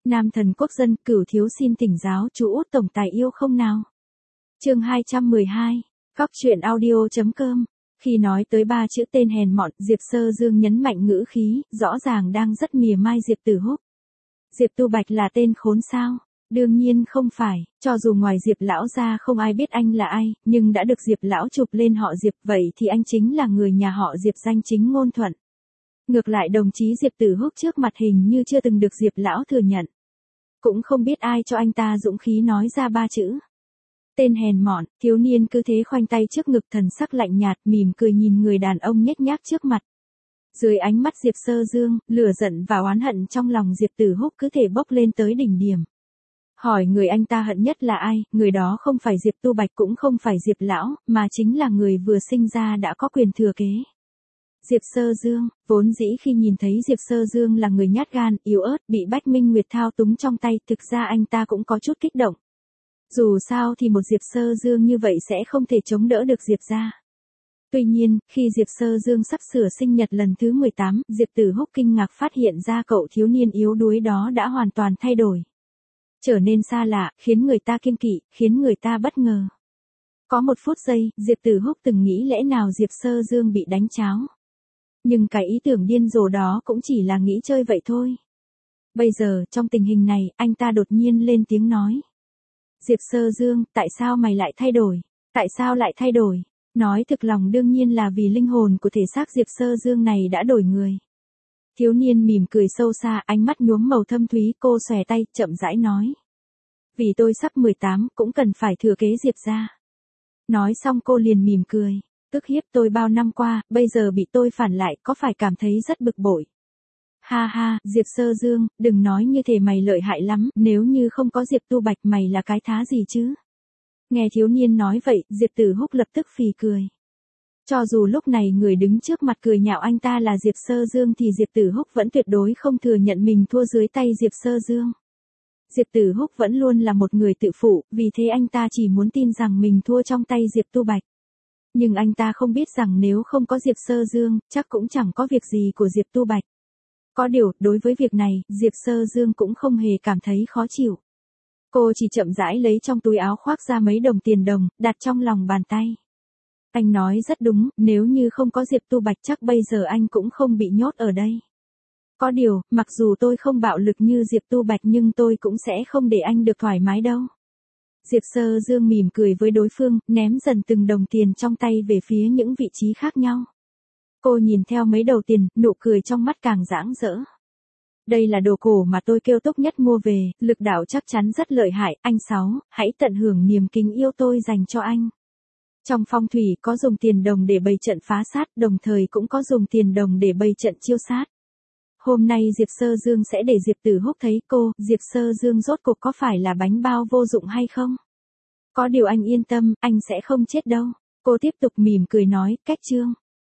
Nam thần quốc dân, Cửu thiếu xin thỉnh giáo chú Út tổng tài yêu không nào. Chương 212, Góc truyện audio.com. Khi nói tới ba chữ tên hèn mọn, Diệp Sơ Dương nhấn mạnh ngữ khí, rõ ràng đang rất mỉa mai Diệp Tử Húc. Diệp Tu Bạch là tên khốn sao? Đương nhiên không phải, cho dù ngoài Diệp lão ra không ai biết anh là ai, nhưng đã được Diệp lão chụp lên họ Diệp, vậy thì anh chính là người nhà họ Diệp danh chính ngôn thuận. Ngược lại đồng chí Diệp Tử Húc trước mặt hình như chưa từng được Diệp lão thừa nhận. Cũng không biết ai cho anh ta dũng khí nói ra ba chữ. Tên hèn mọn, thiếu niên cứ thế khoanh tay trước ngực, thần sắc lạnh nhạt, mỉm cười nhìn người đàn ông nhếch nhác trước mặt. Dưới ánh mắt Diệp Sơ Dương, lửa giận và oán hận trong lòng Diệp Tử Húc cứ thể bốc lên tới đỉnh điểm. Hỏi người anh ta hận nhất là ai, người đó không phải Diệp Tu Bạch cũng không phải Diệp lão, mà chính là người vừa sinh ra đã có quyền thừa kế. Diệp Sơ Dương, vốn dĩ khi nhìn thấy Diệp Sơ Dương là người nhát gan, yếu ớt, bị Bách Minh Nguyệt thao túng trong tay, thực ra anh ta cũng có chút kích động. Dù sao thì một Diệp Sơ Dương như vậy sẽ không thể chống đỡ được Diệp gia. Tuy nhiên, khi Diệp Sơ Dương sắp sửa sinh nhật lần thứ 18, Diệp Tử Húc kinh ngạc phát hiện ra cậu thiếu niên yếu đuối đó đã hoàn toàn thay đổi. Trở nên xa lạ, khiến người ta kiêng kỵ, khiến người ta bất ngờ. Có một phút giây, Diệp Tử Húc từng nghĩ lẽ nào Diệp Sơ Dương bị đánh cháo. Nhưng cái ý tưởng điên rồ đó cũng chỉ là nghĩ chơi vậy thôi. Bây giờ, trong tình hình này, anh ta đột nhiên lên tiếng nói. Diệp Sơ Dương, tại sao mày lại thay đổi? Tại sao lại thay đổi? Nói thực lòng đương nhiên là vì linh hồn của thể xác Diệp Sơ Dương này đã đổi người. Thiếu niên mỉm cười sâu xa, ánh mắt nhuốm màu thâm thúy, cô xòe tay, chậm rãi nói. Vì tôi sắp 18, cũng cần phải thừa kế Diệp gia. Nói xong cô liền mỉm cười. Tức hiếp tôi bao năm qua, bây giờ bị tôi phản lại, có phải cảm thấy rất bực bội? Ha ha, Diệp Sơ Dương, đừng nói như thế, mày lợi hại lắm, nếu như không có Diệp Tu Bạch mày là cái thá gì chứ? Nghe thiếu niên nói vậy, Diệp Tử Húc lập tức phì cười. Cho dù lúc này người đứng trước mặt cười nhạo anh ta là Diệp Sơ Dương thì Diệp Tử Húc vẫn tuyệt đối không thừa nhận mình thua dưới tay Diệp Sơ Dương. Diệp Tử Húc vẫn luôn là một người tự phụ, vì thế anh ta chỉ muốn tin rằng mình thua trong tay Diệp Tu Bạch. Nhưng anh ta không biết rằng nếu không có Diệp Sơ Dương, chắc cũng chẳng có việc gì của Diệp Tu Bạch. Có điều, đối với việc này, Diệp Sơ Dương cũng không hề cảm thấy khó chịu. Cô chỉ chậm rãi lấy trong túi áo khoác ra mấy đồng tiền đồng, đặt trong lòng bàn tay. Anh nói rất đúng, nếu như không có Diệp Tu Bạch chắc bây giờ anh cũng không bị nhốt ở đây. Có điều, mặc dù tôi không bạo lực như Diệp Tu Bạch nhưng tôi cũng sẽ không để anh được thoải mái đâu. Diệp Sơ Dương mỉm cười với đối phương, ném dần từng đồng tiền trong tay về phía những vị trí khác nhau. Cô nhìn theo mấy đầu tiền, nụ cười trong mắt càng rạng rỡ. Đây là đồ cổ mà tôi kêu Túc Nhất mua về, lực đạo chắc chắn rất lợi hại, anh Sáu, hãy tận hưởng niềm kính yêu tôi dành cho anh. Trong phong thủy có dùng tiền đồng để bày trận phá sát, đồng thời cũng có dùng tiền đồng để bày trận chiêu sát. Hôm nay Diệp Sơ Dương sẽ để Diệp Tử Húc thấy cô, Diệp Sơ Dương rốt cuộc có phải là bánh bao vô dụng hay không? Có điều anh yên tâm, anh sẽ không chết đâu. Cô tiếp tục mỉm cười nói, cách chương.